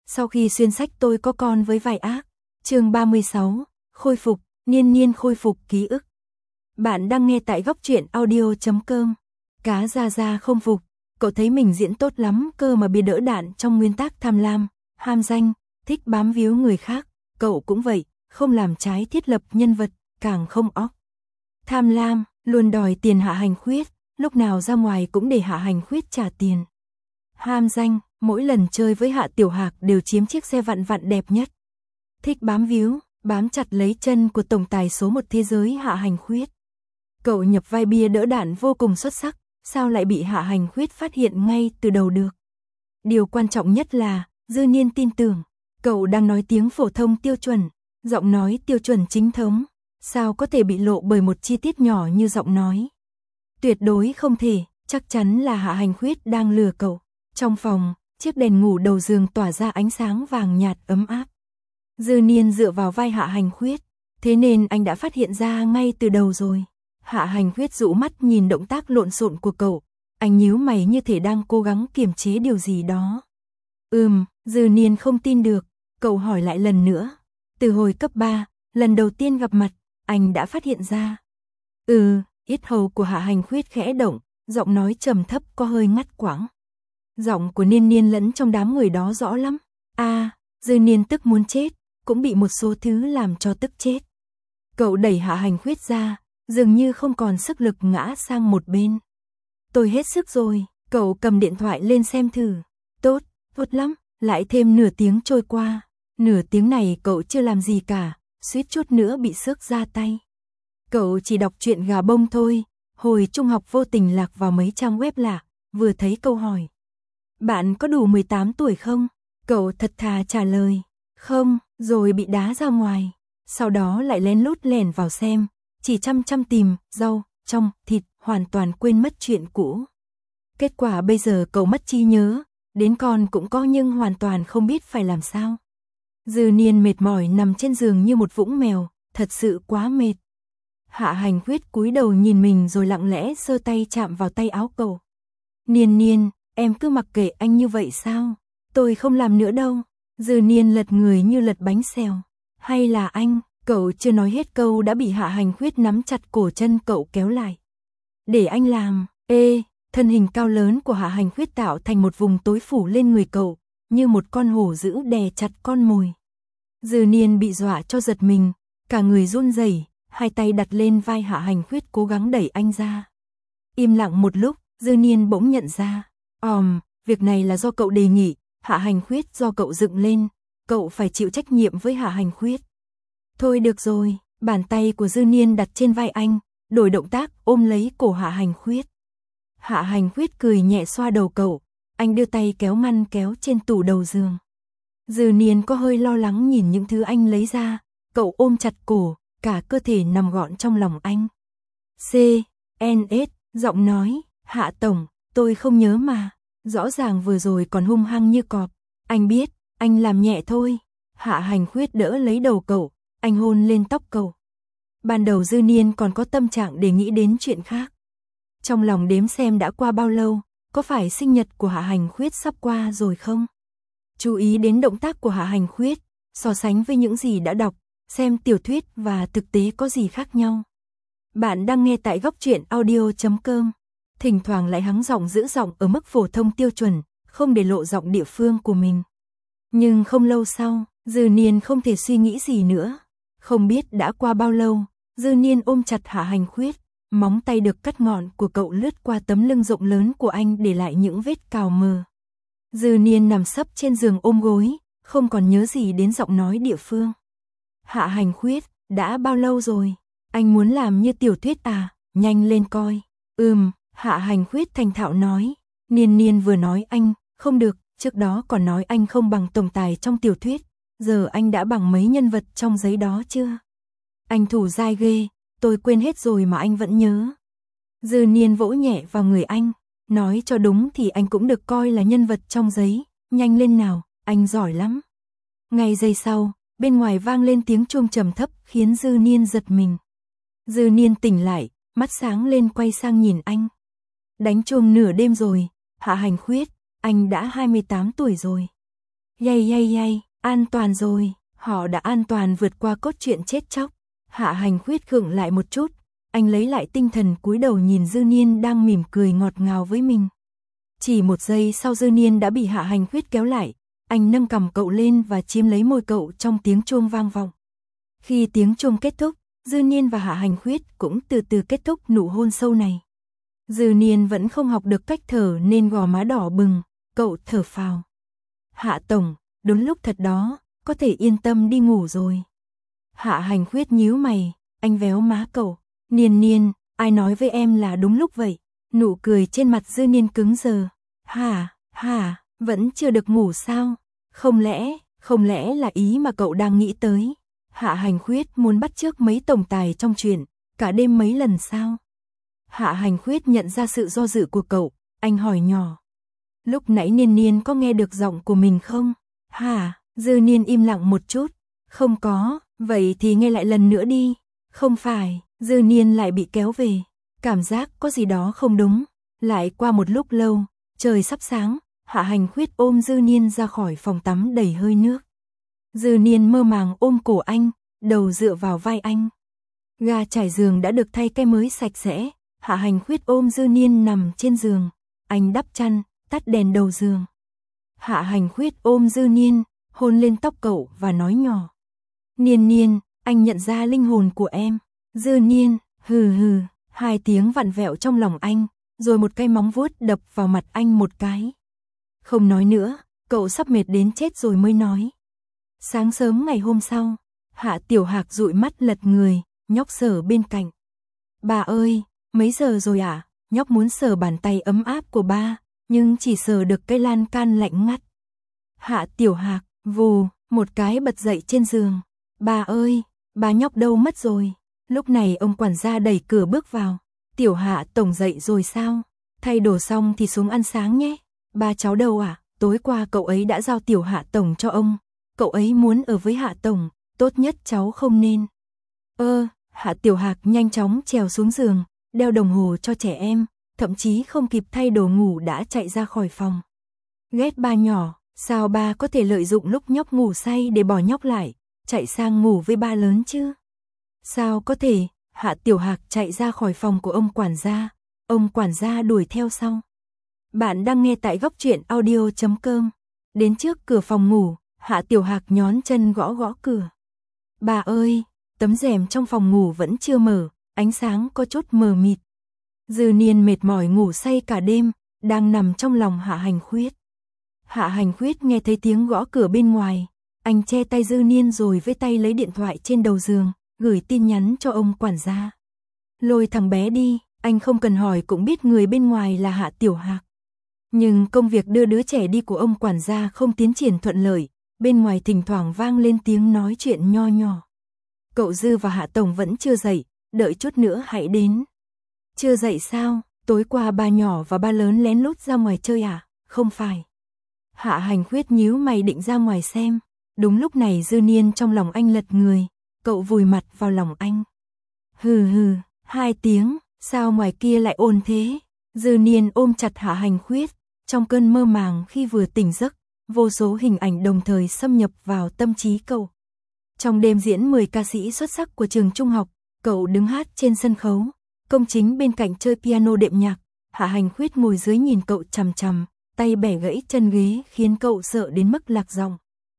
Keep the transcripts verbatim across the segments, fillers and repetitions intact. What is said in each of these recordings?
Sau khi xuyên sách tôi có con với vài ác. Chương ba mươi sáu, khôi phục, Niên Niên khôi phục ký ức. Bạn đang nghe tại góc truyện audio chấm com. Cá Gia Gia không phục, cậu thấy mình diễn tốt lắm cơ mà bị đỡ đạn trong nguyên tắc tham lam, ham danh, thích bám víu người khác, cậu cũng vậy, không làm trái thiết lập nhân vật, càng không óc. Tham lam, luôn đòi tiền Hạ Hành Khuyết, lúc nào ra ngoài cũng để Hạ Hành Khuyết trả tiền. Ham danh, mỗi lần chơi với Hạ Tiểu Hạc đều chiếm chiếc xe vặn vặn đẹp nhất. Thích bám víu, bám chặt lấy chân của tổng tài số một thế giới Hạ Hành Khuyết. Cậu nhập vai bia đỡ đạn vô cùng xuất sắc, sao lại bị Hạ Hành Khuyết phát hiện ngay từ đầu được. Điều quan trọng nhất là, Dư Niên tin tưởng, cậu đang nói tiếng phổ thông tiêu chuẩn, giọng nói tiêu chuẩn chính thống, sao có thể bị lộ bởi một chi tiết nhỏ như giọng nói. Tuyệt đối không thể, chắc chắn là Hạ Hành Khuyết đang lừa cậu. Trong phòng, chiếc đèn ngủ đầu giường tỏa ra ánh sáng vàng nhạt ấm áp. Dư Niên dựa vào vai Hạ Hành Khuyết, thế nên anh đã phát hiện ra ngay từ đầu rồi. Hạ Hành Khuyết dụ mắt nhìn động tác lộn xộn của cậu, anh nhíu mày như thể đang cố gắng kiềm chế điều gì đó. Ừm, Dư Niên không tin được, cậu hỏi lại lần nữa. Từ hồi cấp ba, lần đầu tiên gặp mặt, anh đã phát hiện ra. Ừ, yết hầu của Hạ Hành Khuyết khẽ động, giọng nói trầm thấp có hơi ngắt quãng. Giọng của Niên Niên lẫn trong đám người đó rõ lắm. A, à, Dư Niên tức muốn chết, cũng bị một số thứ làm cho tức chết. Cậu đẩy Hạ Hành Khuyết ra, dường như không còn sức lực ngã sang một bên. Tôi hết sức rồi, cậu cầm điện thoại lên xem thử. Tốt, tốt lắm, lại thêm nửa tiếng trôi qua. Nửa tiếng này cậu chưa làm gì cả, suýt chút nữa bị xước ra tay. Cậu chỉ đọc truyện gà bông thôi, hồi trung học vô tình lạc vào mấy trang web lạ, vừa thấy câu hỏi. Bạn có đủ mười tám tuổi không? Cậu thật thà trả lời, không, rồi bị đá ra ngoài. Sau đó lại lén lút lẻn vào xem, chỉ chăm chăm tìm, rau, trong, thịt, hoàn toàn quên mất chuyện cũ. Kết quả bây giờ cậu mất trí nhớ, đến con cũng có nhưng hoàn toàn không biết phải làm sao. Dư Niên mệt mỏi nằm trên giường như một vũng mèo, thật sự quá mệt. Hạ Hành Khuyết cúi đầu nhìn mình rồi lặng lẽ giơ tay chạm vào tay áo cậu. Niên Niên, em cứ mặc kệ anh như vậy sao? Tôi không làm nữa đâu. Dư Niên lật người như lật bánh xèo. Hay là anh? Cậu chưa nói hết câu đã bị Hạ Hành Khuyết nắm chặt cổ chân cậu kéo lại. Để anh làm. Ê, thân hình cao lớn của Hạ Hành Khuyết tạo thành một vùng tối phủ lên người cậu, như một con hổ dữ đè chặt con mồi. Dư Niên bị dọa cho giật mình, cả người run rẩy, hai tay đặt lên vai Hạ Hành Khuyết cố gắng đẩy anh ra. Im lặng một lúc, Dư Niên bỗng nhận ra, òm, um, việc này là do cậu đề nghị, Hạ Hành Khuyết do cậu dựng lên, cậu phải chịu trách nhiệm với Hạ Hành Khuyết. Thôi được rồi, bàn tay của Dư Niên đặt trên vai anh, đổi động tác ôm lấy cổ Hạ Hành Khuyết. Hạ Hành Khuyết cười nhẹ xoa đầu cậu, anh đưa tay kéo ngăn kéo trên tủ đầu giường. Dư Niên có hơi lo lắng nhìn những thứ anh lấy ra, cậu ôm chặt cổ, cả cơ thể nằm gọn trong lòng anh. C, N S, giọng nói, Hạ Tổng, tôi không nhớ mà, rõ ràng vừa rồi còn hung hăng như cọp, anh biết, anh làm nhẹ thôi. Hạ Hành Khuyết đỡ lấy đầu cậu, anh hôn lên tóc cậu. Ban đầu Dư Niên còn có tâm trạng để nghĩ đến chuyện khác. Trong lòng đếm xem đã qua bao lâu, có phải sinh nhật của Hạ Hành Khuyết sắp qua rồi không? Chú ý đến động tác của Hạ Hành Khuyết, so sánh với những gì đã đọc, xem tiểu thuyết và thực tế có gì khác nhau. Bạn đang nghe tại góc truyện audio chấm com. Thỉnh thoảng lại hắng giọng giữ giọng ở mức phổ thông tiêu chuẩn, không để lộ giọng địa phương của mình. Nhưng không lâu sau, Dư Niên không thể suy nghĩ gì nữa. Không biết đã qua bao lâu, Dư Niên ôm chặt Hạ Hành Khuyết, móng tay được cắt ngọn của cậu lướt qua tấm lưng rộng lớn của anh để lại những vết cào mờ. Dư Niên nằm sấp trên giường ôm gối, không còn nhớ gì đến giọng nói địa phương. Hạ Hành Khuyết, đã bao lâu rồi? Anh muốn làm như tiểu thuyết à? Nhanh lên coi. Ừm, Hạ Hành Khuyết thành thạo nói. Niên Niên vừa nói anh, không được, trước đó còn nói anh không bằng tổng tài trong tiểu thuyết. Giờ anh đã bằng mấy nhân vật trong giấy đó chưa? Anh thủ dai ghê, tôi quên hết rồi mà anh vẫn nhớ. Dư Niên vỗ nhẹ vào người anh, nói cho đúng thì anh cũng được coi là nhân vật trong giấy, nhanh lên nào, anh giỏi lắm. Ngay giây sau, bên ngoài vang lên tiếng chuông trầm thấp khiến Dư Niên giật mình. Dư Niên tỉnh lại, mắt sáng lên quay sang nhìn anh. Đánh chuông nửa đêm rồi, Hạ Hành Khuyết, anh đã hai mươi tám tuổi rồi. Yay yay yay, an toàn rồi, họ đã an toàn vượt qua cốt truyện chết chóc. Hạ Hành Khuyết khựng lại một chút, anh lấy lại tinh thần cúi đầu nhìn Dư Niên đang mỉm cười ngọt ngào với mình. Chỉ một giây sau Dư Niên đã bị Hạ Hành Khuyết kéo lại, anh nâng cằm cậu lên và chiếm lấy môi cậu trong tiếng chuông vang vọng. Khi tiếng chuông kết thúc, Dư Niên và Hạ Hành Khuyết cũng từ từ kết thúc nụ hôn sâu này. Dư Niên vẫn không học được cách thở nên gò má đỏ bừng, cậu thở phào. Hạ tổng, đúng lúc thật đó, có thể yên tâm đi ngủ rồi. Hạ Hành Khuyết nhíu mày, anh véo má cậu. Niên Niên, ai nói với em là đúng lúc vậy? Nụ cười trên mặt Dư Niên cứng đờ. Hả, hả, vẫn chưa được ngủ sao? Không lẽ, không lẽ là ý mà cậu đang nghĩ tới? Hạ Hành Khuyết muốn bắt chước mấy tổng tài trong truyện, cả đêm mấy lần sao? Hạ Hành Khuyết nhận ra sự do dự của cậu, anh hỏi nhỏ. Lúc nãy Niên Niên có nghe được giọng của mình không? Hả, Dư Niên im lặng một chút. Không có, vậy thì nghe lại lần nữa đi. Không phải, Dư Niên lại bị kéo về. Cảm giác có gì đó không đúng. Lại qua một lúc lâu, trời sắp sáng, Hạ Hành Khuyết ôm Dư Niên ra khỏi phòng tắm đầy hơi nước. Dư Niên mơ màng ôm cổ anh, đầu dựa vào vai anh. Ga trải giường đã được thay cái mới sạch sẽ. Hạ Hành Khuyết ôm Dư Niên nằm trên giường. Anh đắp chăn, tắt đèn đầu giường. Hạ Hành Khuyết ôm Dư Niên, hôn lên tóc cậu và nói nhỏ. Niên Niên, anh nhận ra linh hồn của em. Dư Niên, hừ hừ, hai tiếng vặn vẹo trong lòng anh, rồi một cái móng vuốt đập vào mặt anh một cái. Không nói nữa, cậu sắp mệt đến chết rồi mới nói. Sáng sớm ngày hôm sau, Hạ Tiểu Hạc dụi mắt lật người, nhóc sờ bên cạnh. Bà ơi, mấy giờ rồi ạ? À? Nhóc muốn sờ bàn tay ấm áp của ba, nhưng chỉ sờ được cái lan can lạnh ngắt. Hạ Tiểu Hạc, vù, một cái bật dậy trên giường. Bà ơi, bà nhóc đâu mất rồi? Lúc này ông quản gia đẩy cửa bước vào. Tiểu Hạ tổng dậy rồi sao? Thay đồ xong thì xuống ăn sáng nhé. Ba cháu đâu à? Tối qua cậu ấy đã giao Tiểu Hạ tổng cho ông. Cậu ấy muốn ở với Hạ tổng, tốt nhất cháu không nên. Ơ, Hạ Tiểu Hạc nhanh chóng trèo xuống giường, đeo đồng hồ cho trẻ em, thậm chí không kịp thay đồ ngủ đã chạy ra khỏi phòng. Ghét ba nhỏ, sao ba có thể lợi dụng lúc nhóc ngủ say để bỏ nhóc lại, chạy sang ngủ với ba lớn chứ? Sao có thể? Hạ Tiểu Hạc chạy ra khỏi phòng của ông quản gia, ông quản gia đuổi theo sau. Bạn đang nghe tại góc truyện audio chấm com. Đến trước cửa phòng ngủ, Hạ Tiểu Hạc nhón chân gõ gõ cửa. Bà ơi, tấm rèm trong phòng ngủ vẫn chưa mở, ánh sáng có chút mờ mịt. Dư Niên mệt mỏi ngủ say cả đêm, đang nằm trong lòng Hạ Hành Khuyết. Hạ Hành Khuyết nghe thấy tiếng gõ cửa bên ngoài, anh che tay Dư Niên rồi với tay lấy điện thoại trên đầu giường, gửi tin nhắn cho ông quản gia. Lôi thằng bé đi, anh không cần hỏi cũng biết người bên ngoài là Hạ Tiểu Hạc. Nhưng công việc đưa đứa trẻ đi của ông quản gia không tiến triển thuận lợi, bên ngoài thỉnh thoảng vang lên tiếng nói chuyện nho nhỏ. Cậu Dư và Hạ tổng vẫn chưa dậy, đợi chút nữa hãy đến. Chưa dậy sao? Tối qua ba nhỏ và ba lớn lén lút ra ngoài chơi à? Không phải. Hạ Hành Khuyết nhíu mày định ra ngoài xem. Đúng lúc này Dư Niên trong lòng anh lật người, cậu vùi mặt vào lòng anh. Hừ hừ, hai tiếng, sao ngoài kia lại ồn thế? Dư Niên ôm chặt Hạ Hành Khuyết, trong cơn mơ màng khi vừa tỉnh giấc, vô số hình ảnh đồng thời xâm nhập vào tâm trí cậu. Trong đêm diễn mười ca sĩ xuất sắc của trường trung học, cậu đứng hát trên sân khấu, Công Chính bên cạnh chơi piano đệm nhạc, Hạ Hành Khuyết ngồi dưới nhìn cậu chằm chằm, tay bẻ gãy chân ghế khiến cậu sợ đến mức lạc giọng.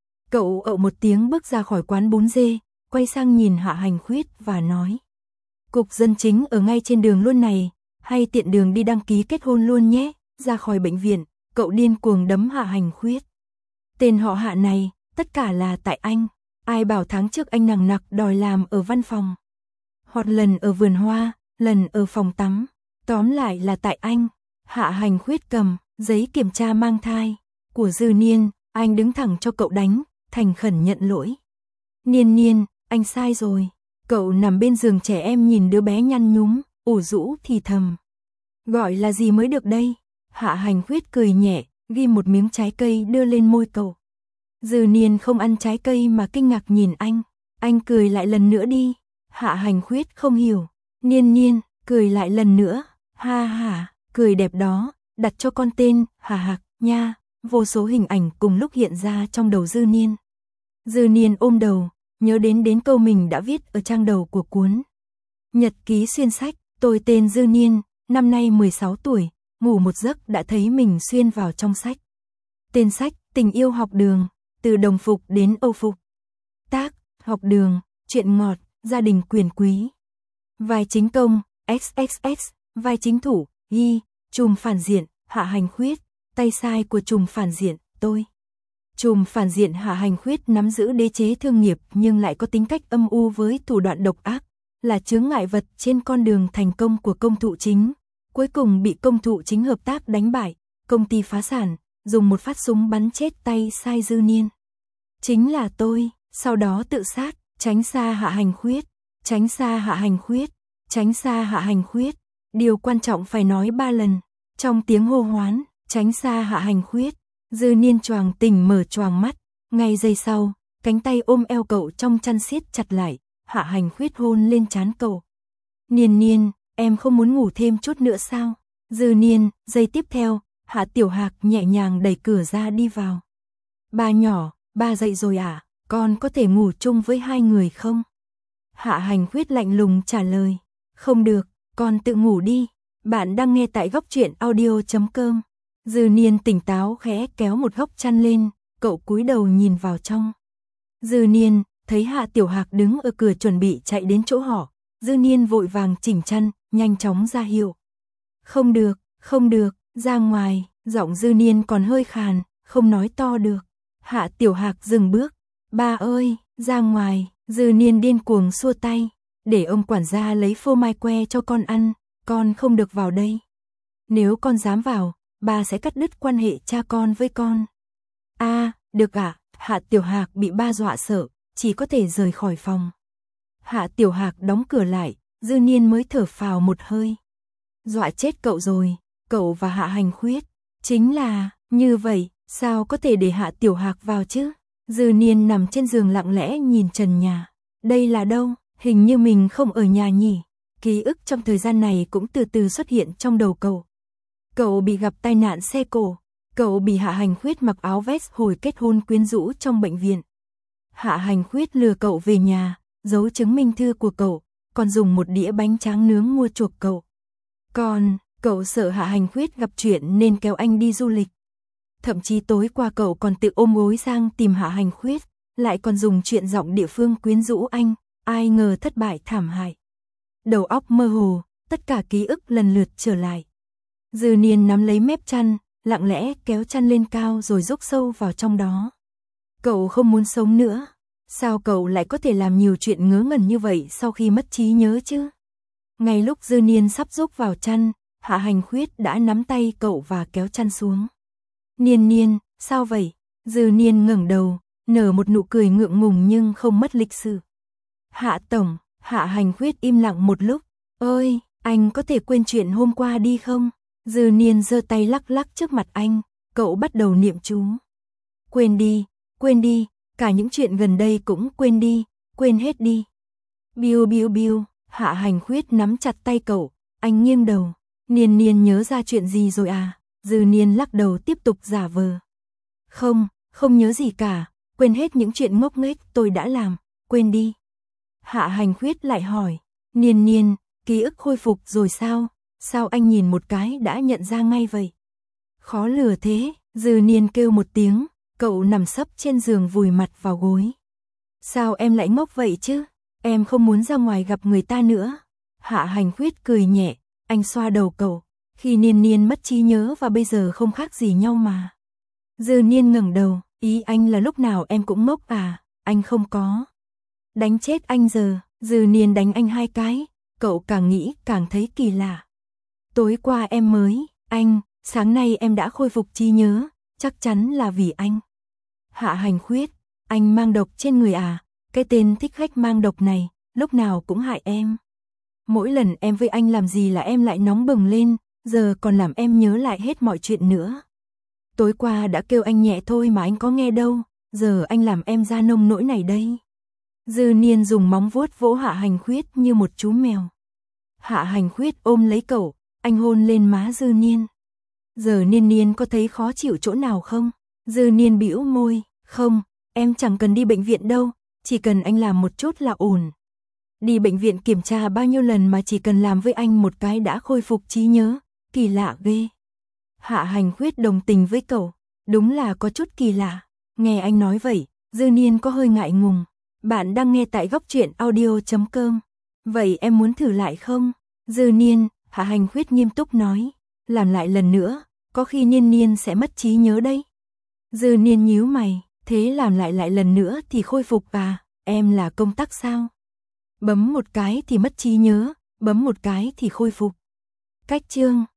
Cậu ậu một tiếng bước ra khỏi quán bún dê, quay sang nhìn Hạ Hành Khuyết và nói. Cục dân chính ở ngay trên đường luôn này, hay tiện đường đi đăng ký kết hôn luôn nhé. Ra khỏi bệnh viện, cậu điên cuồng đấm Hạ Hành Khuyết. Tên họ Hạ này, tất cả là tại anh. Ai bảo tháng trước anh nằng nặc đòi làm ở văn phòng. Hoặc lần ở vườn hoa, lần ở phòng tắm. Tóm lại là tại anh. Hạ Hành Khuyết cầm giấy kiểm tra mang thai của Dư Niên, anh đứng thẳng cho cậu đánh, thành khẩn nhận lỗi. Niên Niên, anh sai rồi. Cậu nằm bên giường trẻ em nhìn đứa bé nhăn nhúm, ủ rũ thì thầm. Gọi là gì mới được đây? Hạ Hành Khuyết cười nhẹ, ghi một miếng trái cây đưa lên môi cậu. Dư Niên không ăn trái cây mà kinh ngạc nhìn anh. Anh cười lại lần nữa đi. Hạ Hành Khuyết không hiểu. Niên Niên, cười lại lần nữa. Ha ha, cười đẹp đó, đặt cho con tên Hà Hạc nha. vô số hình ảnh cùng lúc hiện ra trong đầu Dư Niên. Dư Niên ôm đầu, nhớ đến đến câu mình đã viết ở trang đầu của cuốn Nhật ký xuyên sách, tôi tên Dư Niên, năm nay mười sáu tuổi, ngủ một giấc đã thấy mình xuyên vào trong sách. Tên sách, Tình yêu học đường, từ đồng phục đến âu phục. Tác, học đường, chuyện ngọt, gia đình quyền quý. Vai chính công, ích ích ích, vai chính thủ, Ghi, trùm phản diện, Hạ Hành Khuyết, tay sai của trùm phản diện, tôi. Trùm phản diện Hạ Hành Khuyết nắm giữ đế chế thương nghiệp nhưng lại có tính cách âm u với thủ đoạn độc ác, là chướng ngại vật trên con đường thành công của công thụ chính. Cuối cùng bị công thụ chính hợp tác đánh bại, công ty phá sản, dùng một phát súng bắn chết tay sai Dư Niên. Chính là tôi, sau đó tự sát, tránh xa Hạ Hành Khuyết, tránh xa Hạ Hành Khuyết, tránh xa Hạ Hành Khuyết. Điều quan trọng phải nói ba lần, trong tiếng hô hoán, tránh xa Hạ Hành Khuyết. Dư Niên choàng tỉnh mở choàng mắt, ngay giây sau, cánh tay ôm eo cậu trong chăn siết chặt lại, Hạ Hành Khuyết hôn lên trán cậu. Niên Niên, em không muốn ngủ thêm chút nữa sao? Dư Niên, giây tiếp theo, Hạ Tiểu Hạc nhẹ nhàng đẩy cửa ra đi vào. Ba nhỏ, ba dậy rồi à, con có thể ngủ chung với hai người không? Hạ Hành Khuyết lạnh lùng trả lời, không được, con tự ngủ đi. Bạn đang nghe tại góc truyện audio chấm com. Dư Niên tỉnh táo khẽ kéo một góc chăn lên, cậu cúi đầu nhìn vào trong. Dư Niên, thấy Hạ Tiểu Hạc đứng ở cửa chuẩn bị chạy đến chỗ họ, Dư Niên vội vàng chỉnh chăn, nhanh chóng ra hiệu. Không được, không được, ra ngoài, giọng Dư Niên còn hơi khàn, không nói to được. Hạ Tiểu Hạc dừng bước, ba ơi, ra ngoài, Dư Niên điên cuồng xua tay, để ông quản gia lấy phô mai que cho con ăn, con không được vào đây. Nếu con dám vào, ba sẽ cắt đứt quan hệ cha con với con. A, à, được ạ, à? Hạ Tiểu Hạc bị ba dọa sợ, chỉ có thể rời khỏi phòng. Hạ Tiểu Hạc đóng cửa lại, Dư Niên mới thở phào một hơi. Dọa chết cậu rồi, cậu và Hạ Hành Khuyết. Chính là, như vậy, sao có thể để Hạ Tiểu Hạc vào chứ? Dư Niên nằm trên giường lặng lẽ nhìn trần nhà. Đây là đâu? Hình như mình không ở nhà nhỉ? Ký ức trong thời gian này cũng từ từ xuất hiện trong đầu cậu. Cậu bị gặp tai nạn xe cộ. Cậu bị Hạ Hành Khuyết mặc áo vest hồi kết hôn quyến rũ trong bệnh viện. Hạ Hành Khuyết lừa cậu về nhà, giấu chứng minh thư của cậu, còn dùng một đĩa bánh tráng nướng mua chuộc cậu. Còn, cậu sợ Hạ Hành Khuyết gặp chuyện nên kéo anh đi du lịch. Thậm chí tối qua cậu còn tự ôm gối sang tìm Hạ Hành Khuyết, lại còn dùng chuyện giọng địa phương quyến rũ anh, ai ngờ thất bại thảm hại. Đầu óc mơ hồ, tất cả ký ức lần lượt trở lại. Dư Niên nắm lấy mép chăn, lặng lẽ kéo chăn lên cao rồi rúc sâu vào trong đó. Cậu không muốn sống nữa. Sao cậu lại có thể làm nhiều chuyện ngớ ngẩn như vậy sau khi mất trí nhớ chứ? Ngay lúc Dư Niên sắp rúc vào chăn, Hạ Hành Khuyết đã nắm tay cậu và kéo chăn xuống. Niên Niên, sao vậy? Dư Niên ngẩng đầu, nở một nụ cười ngượng ngùng nhưng không mất lịch sự. Hạ Tổng, Hạ Hành Khuyết im lặng một lúc. Ơi, anh có thể quên chuyện hôm qua đi không? Dư Niên giơ tay lắc lắc trước mặt anh, cậu bắt đầu niệm chú. Quên đi, quên đi, cả những chuyện gần đây cũng quên đi, quên hết đi. Biu biu biu, Hạ Hành Khuyết nắm chặt tay cậu, anh nghiêng đầu. Niên Niên nhớ ra chuyện gì rồi à? Dư Niên lắc đầu tiếp tục giả vờ. Không, không nhớ gì cả, quên hết những chuyện ngốc nghếch tôi đã làm, quên đi. Hạ Hành Khuyết lại hỏi, Niên Niên, ký ức khôi phục rồi sao? Sao anh nhìn một cái đã nhận ra ngay vậy? Khó lừa thế, Dư Niên kêu một tiếng, cậu nằm sấp trên giường vùi mặt vào gối. Sao em lại ngốc vậy chứ? Em không muốn ra ngoài gặp người ta nữa. Hạ Hành Khuyết cười nhẹ, anh xoa đầu cậu. Khi Niên Niên mất trí nhớ và bây giờ không khác gì nhau mà. Dư Niên ngẩng đầu, ý anh là lúc nào em cũng ngốc à? Anh không có. Đánh chết anh giờ, Dư Niên đánh anh hai cái, cậu càng nghĩ càng thấy kỳ lạ. Tối qua em mới, anh, sáng nay em đã khôi phục trí nhớ, chắc chắn là vì anh. Hạ Hành Khuyết, anh mang độc trên người à? Cái tên thích khách mang độc này, lúc nào cũng hại em. Mỗi lần em với anh làm gì là em lại nóng bừng lên, giờ còn làm em nhớ lại hết mọi chuyện nữa. Tối qua đã kêu anh nhẹ thôi mà anh có nghe đâu, giờ anh làm em ra nông nỗi này đây. Dư Niên dùng móng vuốt vỗ Hạ Hành Khuyết như một chú mèo. Hạ Hành Khuyết ôm lấy cậu, anh hôn lên má Dư Niên. Giờ Niên Niên có thấy khó chịu chỗ nào không? Dư Niên bĩu môi, không, em chẳng cần đi bệnh viện đâu, chỉ cần anh làm một chút là ổn. Đi bệnh viện kiểm tra bao nhiêu lần mà chỉ cần làm với anh một cái đã khôi phục trí nhớ, kỳ lạ ghê. Hạ Hành Khuyết đồng tình với cậu, đúng là có chút kỳ lạ. Nghe anh nói vậy, Dư Niên có hơi ngại ngùng. Bạn đang nghe tại góc truyện audio chấm com. Vậy em muốn thử lại không? Dư Niên, Hạ Hành Khuyết nghiêm túc nói. Làm lại lần nữa, có khi Niên Niên sẽ mất trí nhớ đấy. Dư Niên nhíu mày, thế làm lại lại lần nữa thì khôi phục à? Em là công tắc sao? Bấm một cái thì mất trí nhớ, bấm một cái thì khôi phục. Cách chương